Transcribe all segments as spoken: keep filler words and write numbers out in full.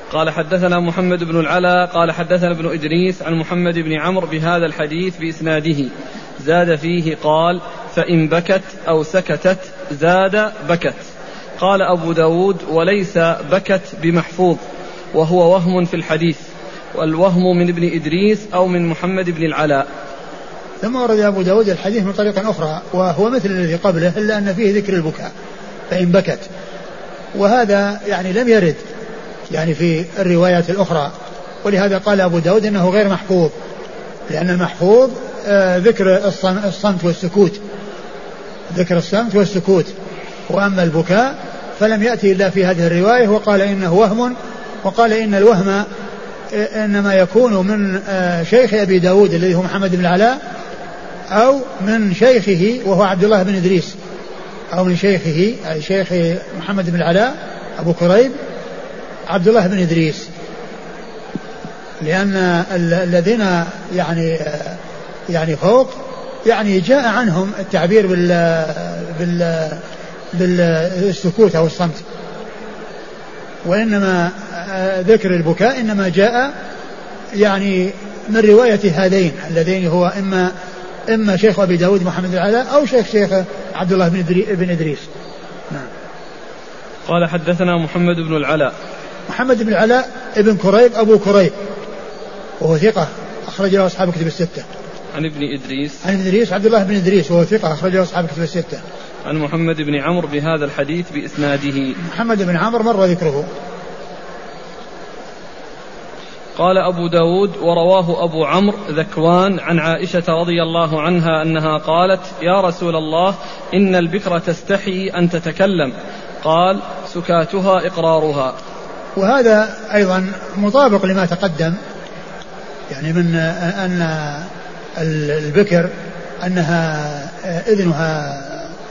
قال حدثنا محمد بن العلا قال حدثنا ابن إدريس عن محمد بن عمرو بهذا الحديث بإسناده زاد فيه قال فإن بكت أو سكتت زاد بكت. قال أبو داود وليس بكت بمحفوظ وهو وهم في الحديث، والوهم من ابن إدريس أو من محمد بن العلاء. ثم ورد أبو داود الحديث من طريق أخرى وهو مثل الذي قبله إلا أن فيه ذكر البكاء فإن بكت، وهذا يعني لم يرد يعني في الروايات الأخرى، ولهذا قال أبو داود إنه غير محفوظ، لأن المحفوظ آه ذكر الصمت والسكوت، ذكر الصمت والسكوت، وأما البكاء فلم يأتي إلا في هذه الرواية، وقال إنه وهم، وقال إن الوهم إنما يكون من شيخ أبي داود الذي هو محمد بن العلاء، أو من شيخه وهو عبد الله بن إدريس، أو من شيخه أي شيخ محمد بن العلاء أبو كريب عبد الله بن إدريس، لأن الذين يعني يعني فوق يعني جاء عنهم التعبير بال بال بالسكوت أو الصمت، وإنما ذكر البكاء إنما جاء يعني من رواية هذين اللذين هو إما إما شيخ أبي داود محمد العلاء أو شيخ شيخ عبد الله بن إدريس. نعم. قال حدثنا محمد بن العلاء محمد بن العلاء ابن كريب أبو كريب وهو ثقة أخرج له أصحاب كتب الستة. عن ابن إدريس عن ابن إدريس عبد الله بن إدريس وهو ثقة أخرج له أصحاب كتب الستة. عن محمد بن عمرو بهذا الحديث بإسناده. محمد بن عمرو مر ذكره. قال أبو داود ورواه أبو عمرو ذكوان عن عائشة رضي الله عنها أنها قالت يا رسول الله إن البكر تستحي أن تتكلم، قال سكاتها إقرارها. وهذا أيضا مطابق لما تقدم، يعني من أن البكر أنها إذنها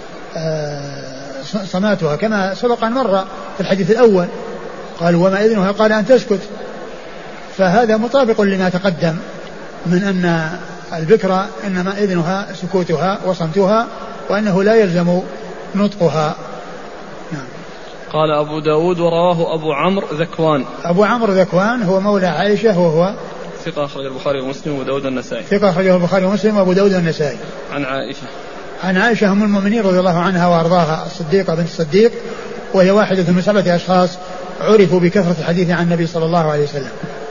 صماتها كما سبق أن مر في الحديث الأول، قال وما إذنها قال أن تسكت، فهذا مطابق لما تقدم من أن البكر إنما إذنها سكوتها وصمتها، وأنه لا يلزم نطقها. نعم. قال أبو داود ورواه أبو عمرو ذكوان. أبو عمرو ذكوان هو مولى عائشة وهو ثقة أخرج البخاري ومسلم وأبو داود النسائي. ثقة أخرجه البخاري ومسلم وأبو داود النسائي. عن عائشة عن عائشة أم المؤمنين رضي الله عنها وأرضاها الصديقة بنت الصديق، وهي واحدة من سبعة أشخاص عرفوا بكثرة الحديث عن النبي صلى الله عليه وسلم.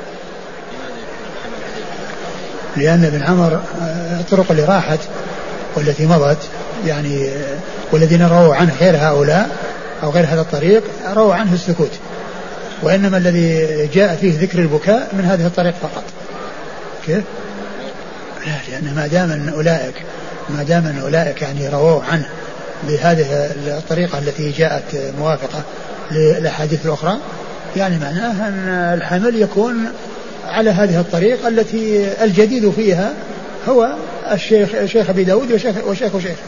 لأن ابن عمر الطرق اللي راحت والتي مضت يعني والذين رووا عنه غير هؤلاء أو غير هذا الطريق رووا عنه السكوت، وإنما الذي جاء فيه ذكر البكاء من هذه الطريق فقط. كيف؟ لا، لأن ما دام أن أولئك ما دام أن أولئك يعني رووا عنه بهذه الطريقة التي جاءت موافقة للأحاديث الأخرى، يعني معناه أن الحمل يكون على هذه الطريقة التي الجديد فيها هو الشيخ شيخ أبي داود وشيخ وشيخ وشيخ.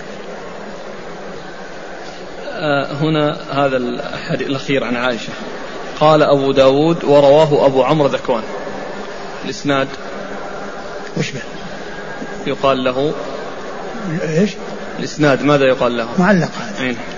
آه هنا هذا الحديث الأخير عن عائشة قال أبو داود ورواه أبو عمرو ذكوان، الإسناد وش به؟ يقال له إيش؟ الإسناد ماذا يقال له؟ معلق هذا.